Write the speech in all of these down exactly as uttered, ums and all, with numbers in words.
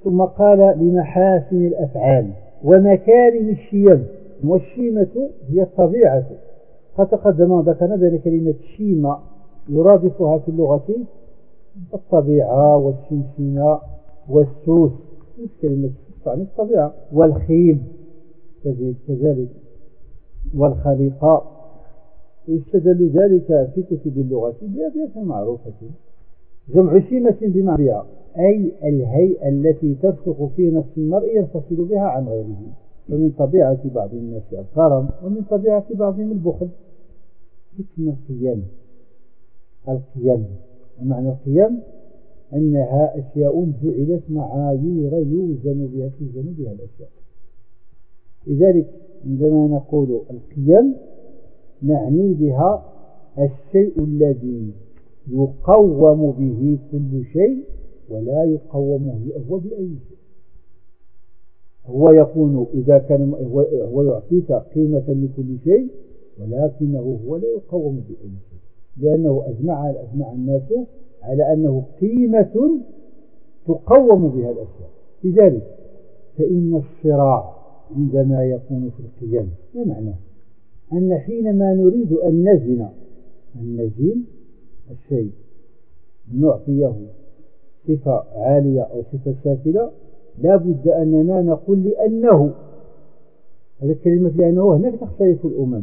ثم قال بمحاسن الأفعال ومكارم الشيم. والشيمة هي الطبيعة. قد تقدم ذكرنا بأن كلمة شيمة يرادفها في اللغة الطبيعة والشمشينة والسوس، كلمة تعني الطبيعة، والخيل كذلك والخليقة. يستدل ذلك في كتب اللغة بأبيات معروفة. جمع شيمة بمعنى أي الهيئة التي ترسخ في نفس المرء ينفصل بها عن غيره. ومن طبيعة بعض الناس الكرم ومن طبيعة بعضهم البخل. اسم القيم. القيم ومعنى القيم أنها أشياء جعلت معايير يوزن بها توزن بها الأشياء. لذلك عندما نقول القيم نعني بها الشيء الذي يقوم به كل شيء ولا يقوم هو بأي شيء. هو يكون إذا كان هو يعطيك قيمة لكل شيء، ولكنه هو لا يقوم بأي شيء، لأنه أجمع أجمع الناس على أنه قيمة تقوم بها الأشياء. لذلك فإن الصراع عندما يكون في القيم ما معناه؟ أن حينما نريد أن نزن أن نزن الشيء نعطيه صفة عالية أو صفة سافلة، لا بد أننا نقول لأنه. هذه الكلمة لأنه هناك تختلف الأمم.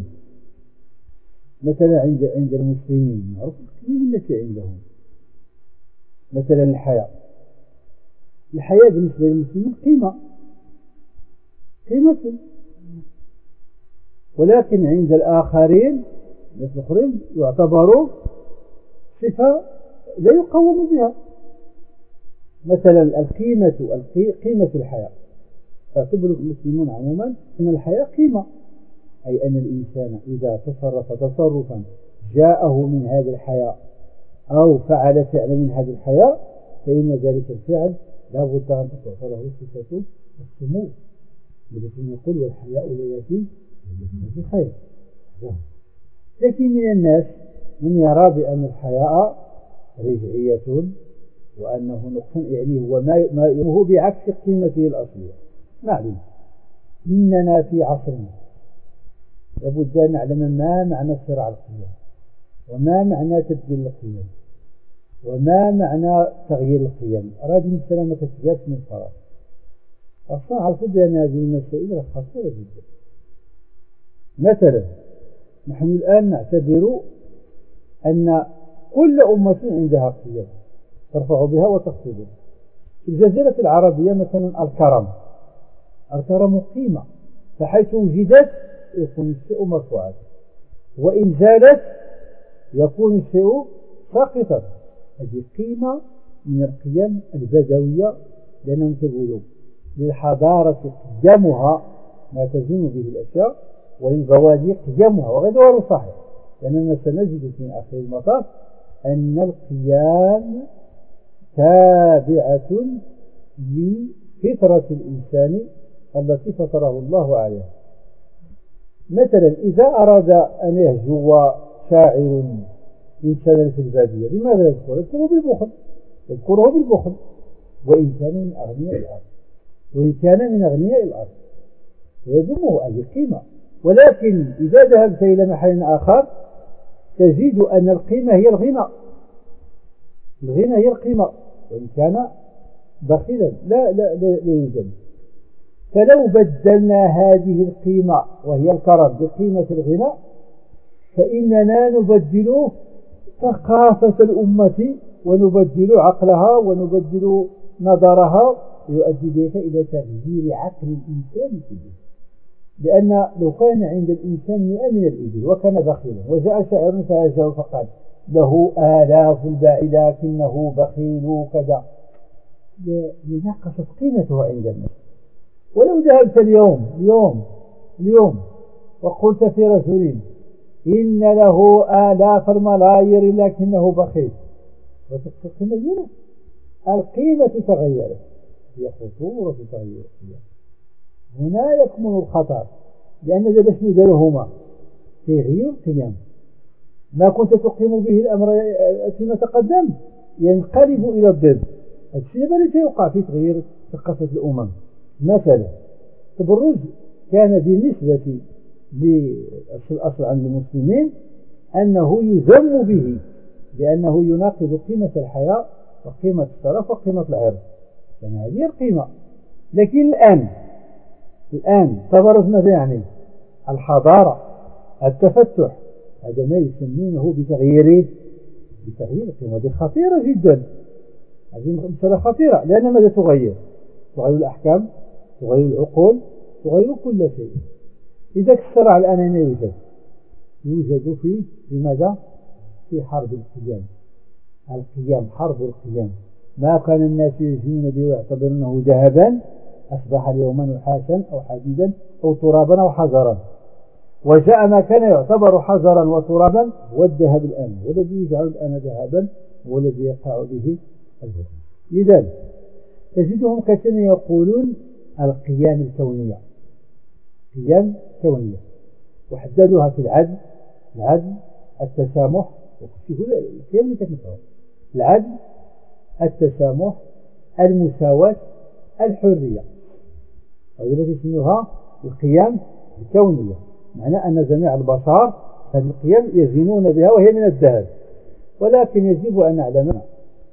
مثلا عند عند المسلمين معروف القيم التي عندهم، مثلا الحياة. الحياة بالنسبة للمسلمين قيمة قيمة، ولكن عند الآخرين الناس الآخرين يعتبروا صفة لا يقوم بها. مثلا القيمة قيمة الحياة تعتبر المسلمون عموما أن الحياة قيمة، أي أن الإنسان إذا تصرف تصرفا جاءه من هذه الحياة أو فعل فعلا من هذه الحياة فإن ذلك الفعل لا بد أن تعطى له صفة السمو، التي نقول والحياء لا يأتي إلا بخير. لكن من الناس من يرى بأن الحياء رجعية وأنه نقص، يعني هو ما هو بعكس قيمته الأصلية. نعلم إننا في عصرنا لابد أن نعلم ما معنى صراع القيم، وما معنى تبديل القيم، وما معنى تغيير القيم. أراد من السلامة تتجاس من الفراغ. أصلا عرفوا بأن هذه المسائل خطيرة جدا. مثلا نحن الآن نعتبر أن كل أمة عندها قيم ترفع بها وتخفض بها. في الجزيرة العربية مثلا الكرم الكرم قيمة، فحيث وجدت يكون الشيء مرفوعا، وإن زالت يكون الشيء ساقطا. هذه قيمة من القيم البدوية، لأنهم يقولوا للحضارة قيمها ما تزين به الأشياء، وللبوادي قيمها، وغير صحيح، لأننا سنجد في آخر المطاف أن القيام تابعة لفطرة الإنسان التي فطره الله عليها. مثلا إذا أراد أن يهجو شاعر إنسانا في البادية لماذا يذكر؟ يذكره بالبخل يذكره بالبخل وإن كان من أغنياء الأرض وإن كان من أغنياء الأرض يذمه هذه قيمة. ولكن إذا ذهبت إلى محل آخر تجد أن القيمة هي الغنى الغنى هي القيمة، وإن كان بخيلا لا لا لا, لا يوجد. فلو بدلنا هذه القيمة وهي الكرم بقيمة الغنى فإننا نبدل ثقافة الأمة ونبدل عقلها ونبدل نظرها، ويؤدي ذلك إلى تغيير عقل الإنسان كله. لأن لو كان عند الإنسان مئة من الإبل وكان بخيلا وجاء شاعر فهجاه فقال له آلاف الباعي لكنه بخيل كذا، لنقصت قيمته عند الناس. ولو ذهبت اليوم اليوم اليوم وقلت في رجل إن له آلاف الملايير لكنه بخيل وتقصد قيمة، القيمة تغيرت، هي خطورة تغيير القيمة. هنا يكمن الخطر، لأن ذا باش نديرهما تغيير القيم. ما كنت تقيم به الأمر فيما تقدم ينقلب إلى الضد. الشيء الذي يوقع في تغيير ثقافة الأمم. مثلا التبرج كان بالنسبة للأصل عند المسلمين أنه يذم به، لأنه يناقض قيمة الحياة وقيمة الشرف وقيمة العرض، يعني هذه القيمة. لكن الآن الآن تبرز ماذا يعني؟ الحضارة، التفتح، هذا ما يسمونه بتغيير بتغيير القيمة. هذه خطيرة جدا، هذه مسألة خطيرة، لأن ماذا تغير؟ تغير الأحكام، تغير العقول، تغير كل شيء. إذا الصراع الآن أين يوجد؟ يوجد في لماذا؟ في حرب القيام. القيام، حرب القيام. ما كان الناس يجنون به ويعتبرونه ذهبا أصبح اليوم نحاسا أو حديدا أو ترابا أو حجرا، وجاء ما كان يعتبر حجرا وترابا هو الذهب الآن، والذي يجعل الآن ذهبا والذي يقع به الذهب. لذلك تجدهم كثيرا يقولون القيام الكونية، قيام كونية، وحددوها في العدل، العدل، التسامح، وكل القيم اللي كتنفعوا: العدل، التسامح، المساواة، الحرية. هذه التي يسموها القيم الكونية، معنى أن جميع البشر هذه القيم يزينون بها وهي من الذهب. ولكن يجب أن نعلم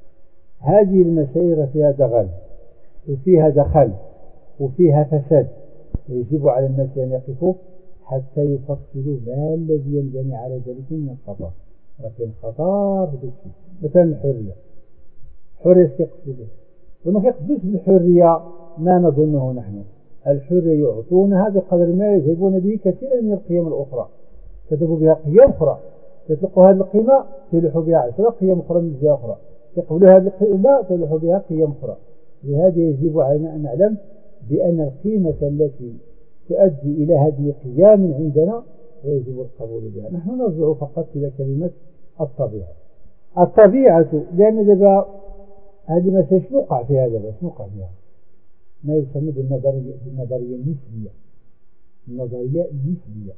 هذه المسائل فيها دغل وفيها دخل وفيها فساد، ويجب على الناس أن يقفوا حتى يفصلوا ما الذي ينبني على ذلك من الخطر. لكن خطر مثلا الحرية، حرية كيقصدوا وما كيقصدوش بالحرية ما نظنه نحن. الحرية يعطونها بقدر ما يذهبون به كثيرا من القيم الأخرى، كتبوا بها قيم أخرى، يطلقوا هذه القيمة تلحوا بها عشرة قيم أخرى من جهة أخرى، يقبلوا هذه القيمة تلحوا بها قيم أخرى. لهذا يجب علينا أن نعلم بأن القيمة التي تؤدي إلى هذه القيم عندنا يجب القبول بها. نحن نرجع فقط إلى كلمة الطبيعة. الطبيعة لأن دابا هذه ما سيشنقع فيها دابا سنقع فيها ما يسمى بالنظرية بالنظرية النسبية. النظرية النسبية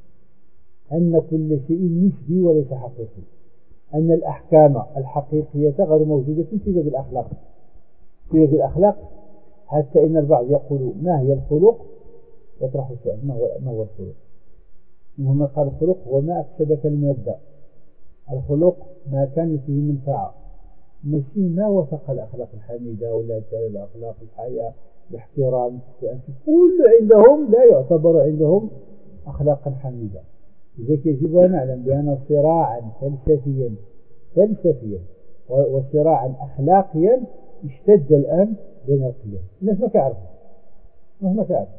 أن كل شيء نسبي وليس حقيقي، أن الأحكام الحقيقية غير موجودة في باب الأخلاق، في باب الأخلاق، حتى إن البعض يقول ما هي الخلق؟ يطرح السؤال ما هو ما هو الخلق؟ منهم قال الخلق هو ما أكسبك المادة، الخلق ما كان فيه منفعة، ماشي ما وفق الأخلاق الحميدة ولا الأخلاق الحياة الاحترام، كل عندهم لا يعتبر عندهم أخلاقا حميدة. لذلك يجب أن نعلم بأن صراعا فلسفيا فلسفيا وصراعا أخلاقيا اشتد الآن بين القيم. الناس ما كيعرفوا الناس ما كيعرفوا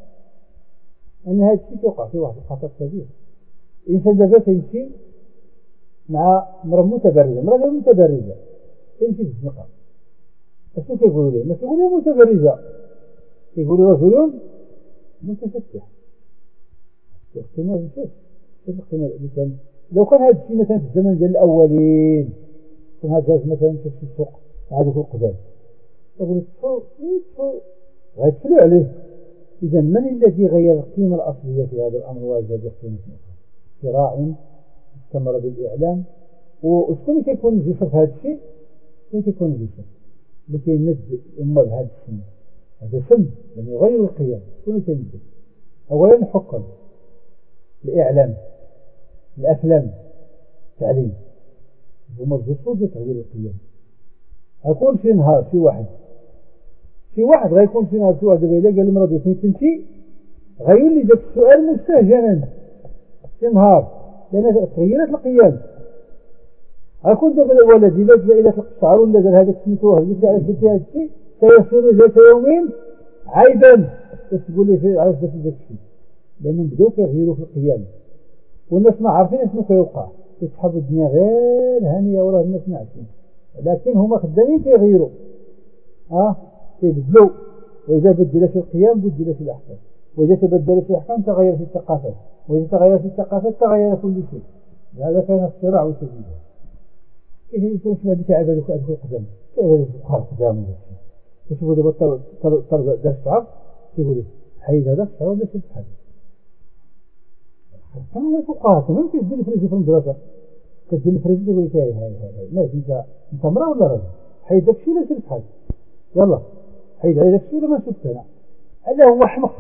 أن هذا الشيء يوقع فيه واحد الخطر كبير. الإنسان دابا تيمشي مع مرأة متبرجة، مرأة متبرجة تمشي في الزنقة، أشنو كيقولوا ليه؟ ما كيقولوا ليه متبرجة، كيقولوا رجل متفتح. الاحتمال شوف شوف الاحتمال اللي كان لو كان هذا الشيء مثلا في الزمن ديال الأولين، كان هذا مثلا في السوق مع ذوك القدام يقول لك تفو تفو غيتفلوا عليه. إذا من الذي غير القيمة الأصلية في هذا الأمر وزاد قيمة أخرى؟ صراع استمر بالإعلام. وشكون كيكون الجسر في هذا الشيء؟ شكون كيكون الجسر؟ اللي كينزل الأمة بهذا السن، هذا سن لم يغير القيم. شكون كينزل؟ أولا الحكم، الإعلام، الأفلام، التعليم، هما الجسور لتغيير القيم. أكون في نهار في واحد في واحد غيكون في نهار في واحد دابا إلا قال المرأة فين كنتي غيولي ذاك السؤال مستهجنا في نهار، لأن تغيرت القيم. أكون دابا الولد إلا إلا تلقى الشعر ولا دار هذاك سميتو واحد اللي عرف في هذا الشيء سيصير ذات يومين عيبا. باش تقول لي في عرف ذاك الشيء، لأنهم بداو كيغيروا في القيم والناس ما عارفين شنو كيوقع، كيسحبوا الدنيا غير هانية وراه الناس ما عارفين، لكن هما خدامين كيغيروا اه كيبدلوا. وإذا بدلت القيم بدلت الأحكام، وإذا تبدلت الأحكام تغيرت الثقافات، وإذا تغيرت الثقافات تغير كل شيء. هذا كان الصراع والتجديد. كيف يكون في هذيك عبادة أدخل القدام كيف يدخل القدام تشوفوا دابا طرد دار الشعب تيقول حيد هذا الشعب ولا شد حاجة كان الفقهاء كمان كيدير الفريزي في المدرسة، كدير الفريزي يقول لك هاي هاي هاي ماشي انت انت مرأة ولا رجل، حيد داك الشيء ولا شد حاجة يلا حيد على ذاك الشيء ما شفت أنا هذا هو حمق.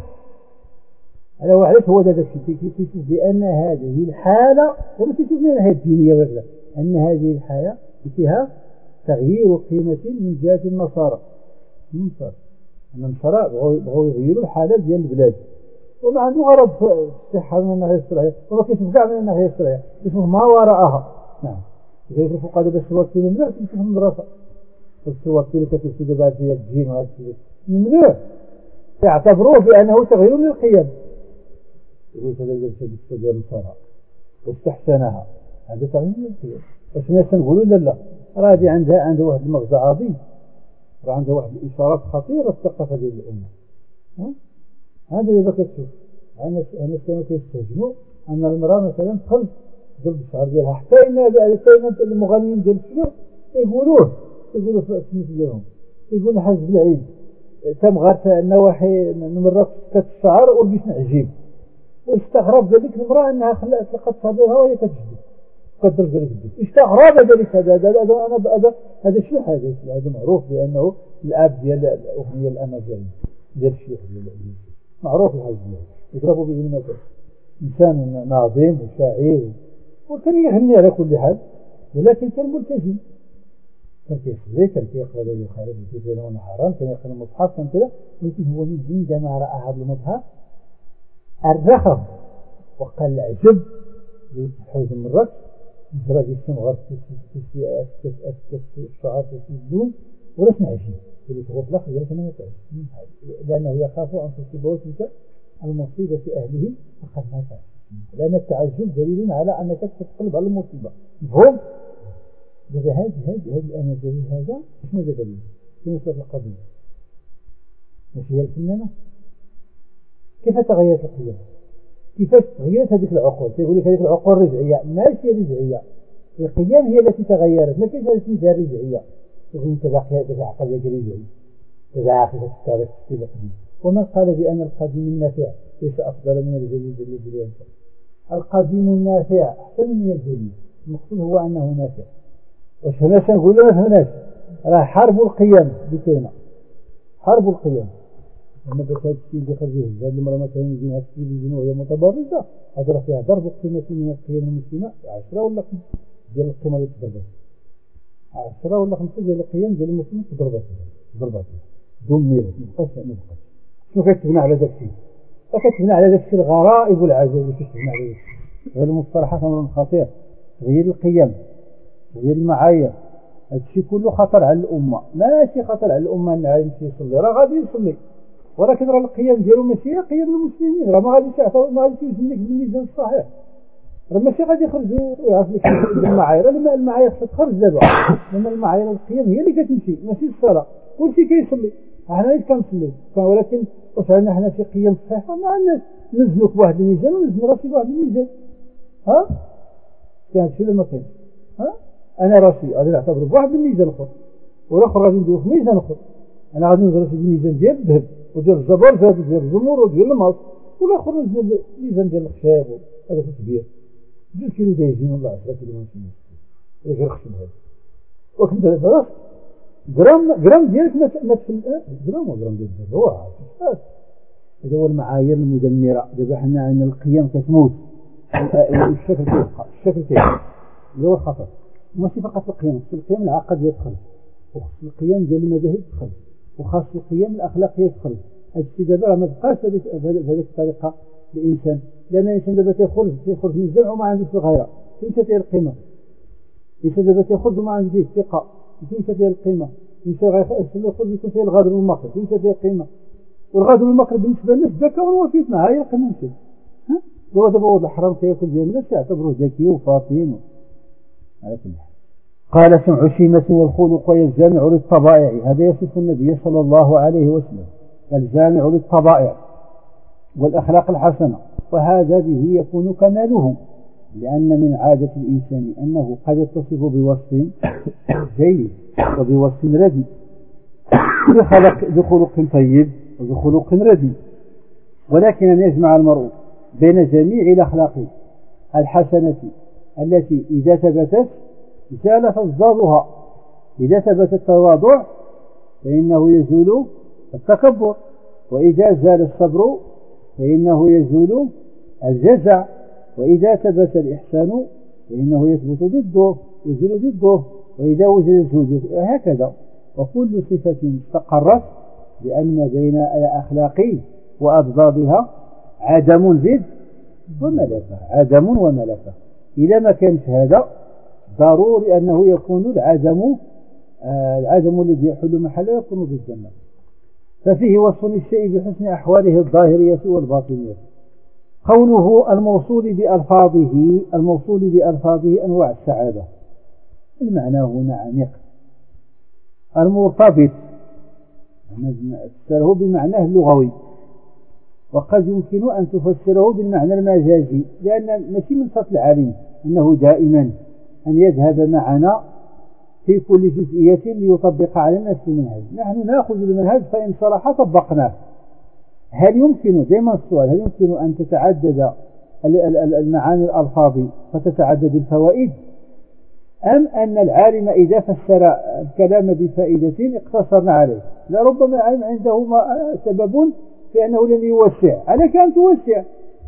هذا هو علاش هو ذاك الشيء كيشوف بأن هذه الحالة وما كيشوف من الناحية الدينية ولا أن هذه الحياة فيها تغيير قيمة من جهة النصارى. النصارى النصارى بغوا يغيروا الحالة ديال البلاد وما عنده غرض في الصحة من الناحية الشرعية وما كيشوف كاع من الناحية الشرعية يشوف ما وراءها. نعم كيف الفقهاء دابا السواق ممنوع تمشي في المدرسة السواق اللي كتمشي دابا ديال الجيم وهذا الشيء ممنوع يعتبروه بأنه تغيير للقيم. يقول هذا الشيء ديال النصارى واستحسنها هذا تغيير للقيم. واش الناس نقولوا لا لا راه هذه عندها عندها واحد المغزى عظيم راه عندها واحد الإشارات خطيرة في الثقافة ديال الأمة. ها هذا اللي كتشوف الناس الناس كانوا كيستهجنوا أن المرأة مثلا تخرج ضرب الشعر ديالها حتى إن حتى المغنيين ديال الفلوس يقولوه يقولوا في السميت ديالهم يقولوا حاج بالعيد تم غارت النواحي نمرات سكات الشعر ولبس عجيب واستغرب ذلك المرأة أنها خلات لقت صدرها وهي كتجبد قدر ذلك استغرب ذلك هذا هذا أنا هذا هذا شو هذا هذا معروف بأنه الأب ديال الأغنية الأمازيغية ديال الشيخ معروف الحاج يضربوا به المثل إنسان ناظم وشاعر وكان يغني على كل حال ولكن كان ملتزم كان كيصلي كان كيقرا لي خارج الكتاب ونهارا كان يقرا المصحف كان كذا ولكن هو من عندما رأى هذا المصحف الرخم وقال العجب يتحوز من الرأس جرى جسم غرس في أسكت أسكت الشعر في الزون ولا سمع شيء اللي تغوط الأخ يقول لك أنا ما تعرف لأنه يخاف أن تصيبه تلك المصيبة في أهله فقد ما تعرف لأن التعجب دليل على أنك تتقلب على المصيبة مفهوم؟ إذا هذه هذه هذه أنا دليل هذا إيش ماذا دليل؟ في مسألة القضية مش هي الفنانة؟ كيف تغيرت القيم؟ كيف تغيرت هذه العقول؟ تقول لك هذه العقول رجعية ماشي رجعية القيم هي التي تغيرت ما كيف هذه فيها رجعية تقول أنت باقي هذا عقل رجعي هذا عقل تتكالك تستيل قديم ومن قال بأن القديم النافع ليس أفضل من الجديد الذي ينفع القديم النافع أحسن من الجديد المقصود هو أنه نافع واش هنا سنقول له ما فهمناش راه حرب القيم بكينا حرب القيم لما بس هذا الشيء اللي خرجوه هذه المرة مثلا يجينا هذا الشيء اللي وهي متبرزة هذا راه فيها ضرب القيمة من القيم المسلمة عشرة ولا خمسة ديال القيمة اللي تضربت عشرة ولا خمسة ديال القيم ديال المسلمين تضربت تضربت دمرت مبقاش مبقاش شنو كتبنى على ذاك الشيء فكتبنى على ذاك الشيء الغرائب والعجائب اللي كتبنى على ذاك الشيء هذه المصطلحات أمر خطير تغيير القيم تغيير المعايير هذا الشيء كله خطر على الأمة ماشي خطر على الأمة أن يمشي يصلي راه غادي يصلي ولكن راه القيم ديالو ماشي قيم المسلمين راه ما غاديش يعطيو ما غاديش يوزن لك بالميزان الصحيح راه ماشي غادي يخرجوا ويعرف لك المعايير لما المعايير تخرج دابا لما المعايير القيم هي اللي كتمشي ماشي الصلاة كلشي كيصلي احنا اللي كنصلي ولكن واش عندنا حنا في قيم صحيحه ما عندناش نزلوا بواحد الميزان ونزلوا راسي بواحد الميزان ها كان شي ولا ما كاين ها انا راسي غادي نعتبر بواحد الميزان اخر والاخر غادي نديرو في ميزان اخر انا غادي نزل راسي بالميزان ديال الذهب وديال الجبر زاد ديال الزمر وديال الماس والاخر نزل الميزان ديال الخشاب هذا كبير جوج كيلو دايزين ولا عشرة كيلو ماشي ولا غير خشب هذا وكنت دابا جرام جرام ديالك ما تفل جرام وجرام ديال هو هذا هو المعايير المدمره دابا حنا عندنا القيم كتموت الشكل كيبقى الشكل كيبقى اللي هو الخطر ماشي فقط القيم القيم العقديه تخرج وخص القيم ديال المذاهب تخرج وخاص القيم الاخلاقيه تخرج هذا الشيء دابا ما بقاش بهذيك الطريقه الانسان لان الانسان دابا تيخرج تيخرج من الجمع وما عندوش الغيره فين تاتي القيمه الانسان دابا تيخرج وما عندوش الثقه فين تاتي القيمه يمشي غيخرج يكون فيه الغدر والمكر فين تاتي القيمه والغدر والمكر بالنسبه للناس ذكاء ووفيت معاه هي قيمه ها هو دابا هو الحرام كياكل ديال الناس يعتبروه ذكي وفاطن على كل حال قال سمع شيمة والخلق الجامع للطبائع هذا يصف النبي صلى الله عليه وسلم الجامع للطبائع والأخلاق الحسنة وهذا به يكون كماله لأن من عادة الإنسان أنه قد يتصف بوصف جيد وبوصف رديء بخلق طيب وبخلق رديء ولكن أن يجمع المرء بين جميع الأخلاق الحسنة التي إذا ثبتت زال فضلها إذا ثبت التواضع فإنه يزول التكبر. وإذا زال الصبر فإنه يزول الجزع، وإذا ثبت الإحسان فإنه يثبت ضده يزول ضده، وإذا وجد الزوج هكذا. وكل صفة استقرت لأن بين الأخلاق وأضدادها عدم زد وملكة، عدم وملكة. إذا ما كانش هذا ضروري أنه يكون العدم آه العدم الذي يحل محله يكون بالجنة. ففيه وصف الشيء بحسن أحواله الظاهرية والباطنية. قوله الموصول بألفاظه، الموصول بألفاظه أنواع السعادة، المعنى هنا عميق. المرتبط تفسره بمعناه اللغوي، وقد يمكن أن تفسره بالمعنى المجازي، لأن ماشي من صف العالم أنه دائما أن يذهب معنا في كل جزئية ليطبق على نفس المنهج. نحن نأخذ المنهج فإن صلح طبقناه. هل يمكن دائما السؤال هل يمكن أن تتعدد المعاني الألفاظ فتتعدد الفوائد، أم أن العالم إذا فسر الكلام بفائدة اقتصرنا عليه؟ لربما عنده سبب في أنه لم يوسع، عليك أن توسع،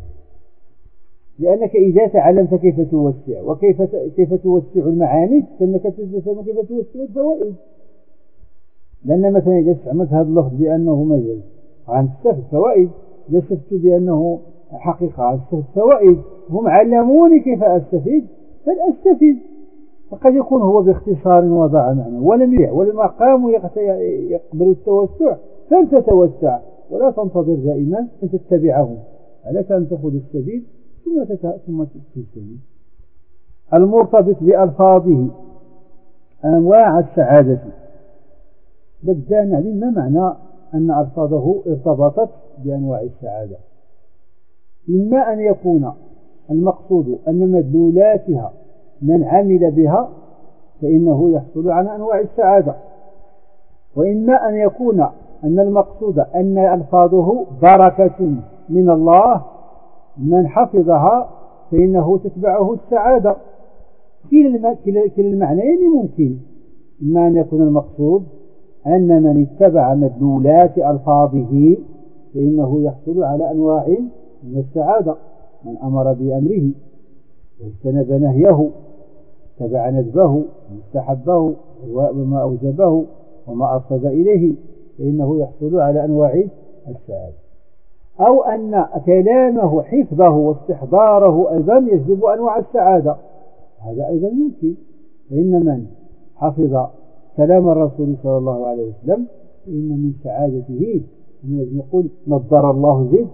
لأنك إذا تعلمت كيف توسع وكيف كيف توسع المعاني فإنك تتفهم كيف توسع الفوائد. لأن مثلا إذا استعملت هذا اللفظ بأنه مجاز عن تستفد فوائد، إذا استفدت بأنه حقيقة عن تستفد فوائد. هم علموني كيف أستفيد فلأستفيد. فقد يكون هو باختصار وضع معنى ولم يع ولما قاموا يقبلوا التوسع فأنت توسع، ولا تنتظر دائما أن تتبعهم، عليك أن تأخذ السبيل ثم ثم تستفيد. المرتبط بألفاظه أنواع السعادة. بدأ نعلم ما معنى أن ألفاظه ارتبطت بأنواع السعادة. إما أن يكون المقصود أن مدلولاتها من عمل بها فإنه يحصل على أنواع السعادة، وإما أن يكون أن المقصود أن ألفاظه بركة من الله من حفظها فإنه تتبعه السعادة. كلا المعنيين ممكن. إما أن يكون المقصود أن من اتبع مدلولات ألفاظه فإنه يحصل على أنواع من السعادة، من أمر بأمره واجتنب نهيه، تبع ندبه واستحبه وما أوجبه وما أرشد إليه فإنه يحصل على أنواع السعادة. أو أن كلامه حفظه واستحضاره أيضا يجلب أنواع السعادة، هذا أيضا يمكن. فإن من حفظ كلام الرسول صلى الله عليه وسلم فإن من سعادته أن يقول نضر الله زيد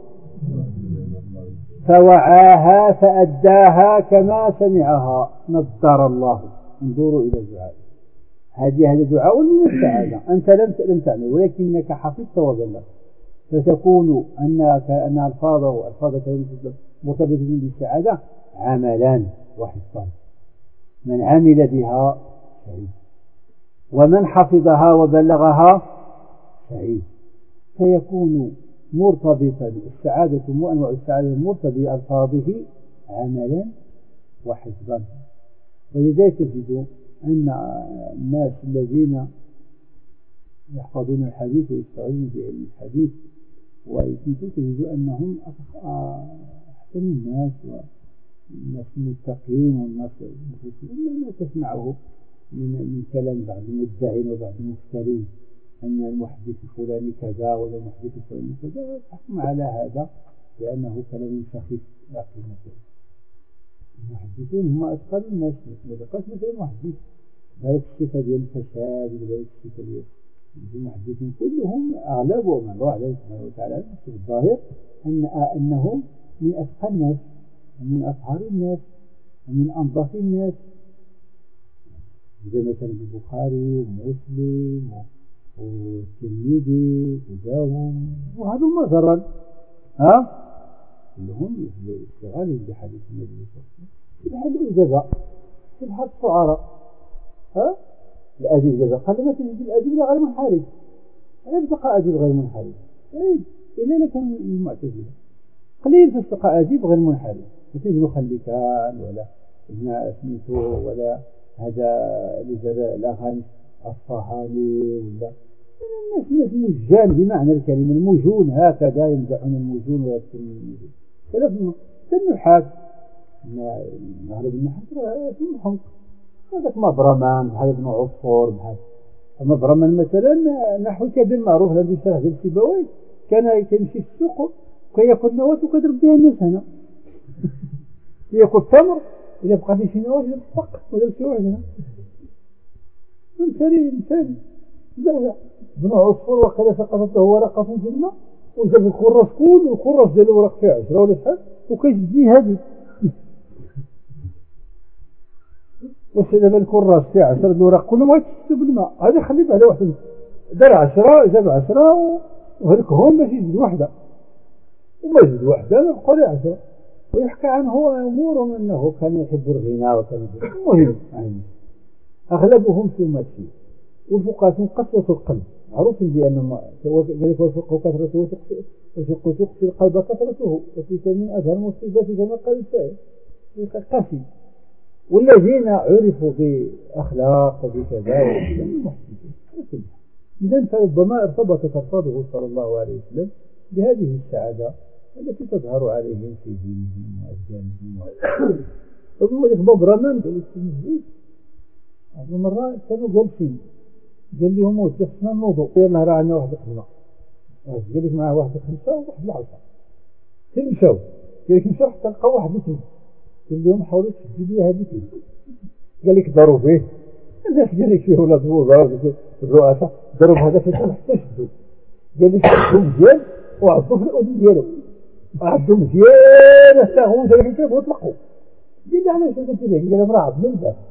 فوعاها فأداها كما سمعها، نضر الله. انظروا إلى الدعاء، هذه هذا دعاء من السعادة. أنت لم لم تعمل ولكنك حفظت وبلغت، فتكون أن أن ألفاظه ألفاظ مرتبطة بالسعادة عملان وحفظان. من عمل بها سعيد، ومن حفظها وبلغها سعيد. فيكون مرتبطا السعادة وأنواع السعادة مرتبطة بألفاظه عملا وحفظا. ولذلك تجد أن الناس الذين يحفظون الحديث ويستعينون بعلم الحديث ويمكن تجد أنهم أحسن الناس والناس المتقين والناس المخلصين. لا تسمعه من كلام بعض المدعين وبعض المفترين أن المحدث الفلاني كذا ولا المحدث الفلاني كذا، تحكم على هذا لأنه كلام سخيف لا قيمة له. المحدثون هم أثقل الناس، ما بقاش مثل المحدث ذلك الصفة ديال الفساد وذلك الصفة ديال المحدثين كلهم أغلبهم الله عليه سبحانه وتعالى في الظاهر أن أنهم من أثقل الناس ومن أطهر الناس ومن أنظف الناس، إذا مثلا البخاري ومسلم والترمذي وداوود وهذا مثلا ها كلهم يشتغلوا بحديث النبي صلى الله عليه وسلم في حد الإجابة في حد الشعراء ها الأديب إجابة قال ما تجد الأديب غير منحرف، يبقى أديب غير منحرف طيب إلا كان المعتزلة قليل فاستقى أديب غير منحرف، مثل خليكان ولا ابن سميتو ولا هذا لجلاء الأغاني الصهاني ولا الناس الناس مجان بمعنى الكلمة، المجون هكذا يمدحون المجون ويذكرون المجون. فلازم النحاة نهرب النحاة في النحو هذاك مبرمان بحال ابن عصفور بحال مبرمان مثلا نحو كبير معروف الذي شرح ديال سيبويه كان كيمشي في السوق وكياكل نواه وكيضرب بها الناس هنا ياكل تمر اذا بقى فيه شي نواه يضرب فق ولا شي واحد هنا مثالي مثالي لا ابن عصفور وقال سقطته ورقة في الماء وجاب الكراس كله الكراس ديالو ورق فيه عشرة ولا شحال وكيجبدي هذه وسلم الكراس فيه عشرة الورق كله ما يتشتو بالماء هذا خليه بعد واحد دار عشرة جاب عشرة وهلكهم باش يزيد واحدة وما يزيد واحدة قال عشرة ويحكى عنه أمور أنه كان يحب الغنى وكان مهم يعني أغلبهم في المشي والفقهاء قسوة القلب معروف بأن ذلك والفقه كثرته والفقه تقسي القلب كثرته وفي من أظهر المصيبات كما قال الشاعر قاسي والذين عرفوا بأخلاق وبكذا إذن فربما ارتبطت ألفاظه صلى الله عليه وسلم بهذه السعادة التي تظهر عليهم في دينهم وأبدانهم وذلك باب رمان بالتنزيل هذه المرة كانوا جالسين قال لهم وجهنا الوضوء يلا راه عندنا واحد الخمسة قال لك معاه واحد الخمسة وواحد العشرة فين مشاو قال لك مشاو حتى لقاو واحد الاثنين قال لهم حاولوا تسجلوا لي هذه قال لك ضروا فيه الناس قال لك فيه ولاد الوزراء الرؤساء ضرب هذا في الجنة حتى شدوا قال لك شدوا مزيان وعضوا في الأذن ديالو عضوا مزيان حتى هو ذلك الكتاب وطلقوا قال لي علاش قلت لك قال لهم راه عض من بعد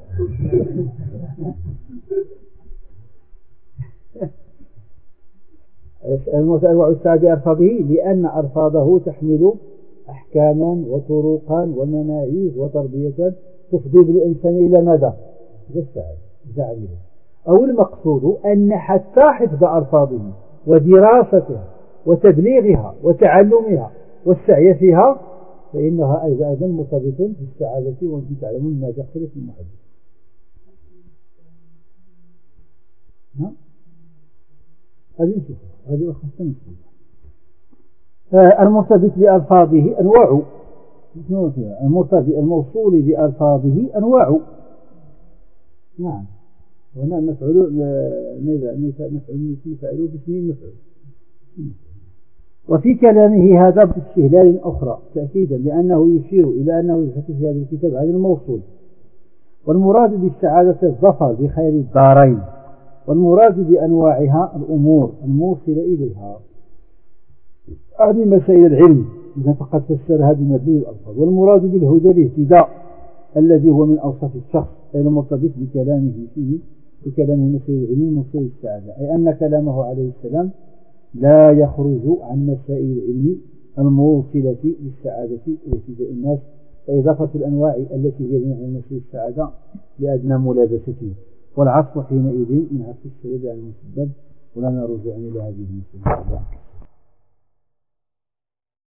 المسألة والسعى بألفاظه لأن ألفاظه تحمل أحكاما وطرقا ومناهج وتربية تفضي بالإنسان إلى ماذا؟ إلى السعادة أو المقصود أن حتى حفظ ألفاظه ودراستها وتبليغها وتعلمها والسعي فيها فإنها أيضا مرتبطة بالسعادة وأنتم تعلمون ما دخل في المحدث. ها؟ هذه نشوف هذه خاصة نشوف المرتبط بألفاظه أنواع المرتبط الموصول بألفاظه أنواع نعم وهنا نفعل نفعل نفعل باسم مفعول وفي كلامه هذا باستهلال أخرى تأكيدا لأنه يشير إلى أنه يحدث في هذا الكتاب عن الموصول والمراد بالسعادة الظفر بخير الدارين والمراد بأنواعها الأمور الموصلة إليها هذه مسائل العلم إذا فقد فسرها بمدلول الألفاظ والمراد بالهدى الاهتداء الذي هو من أوصاف الشخص أي المرتبط بكلامه فيه بكلامه مسائل العلم ومسائل السعادة أي أن كلامه عليه السلام لا يخرج عن مسائل العلم الموصلة للسعادة واهتداء الناس وإضافة الأنواع التي هي من مسائل السعادة لأدنى ملابسته والعطف حينئذ من عطف السبب على المسبب ولا نرجع إلى هذه المسألة.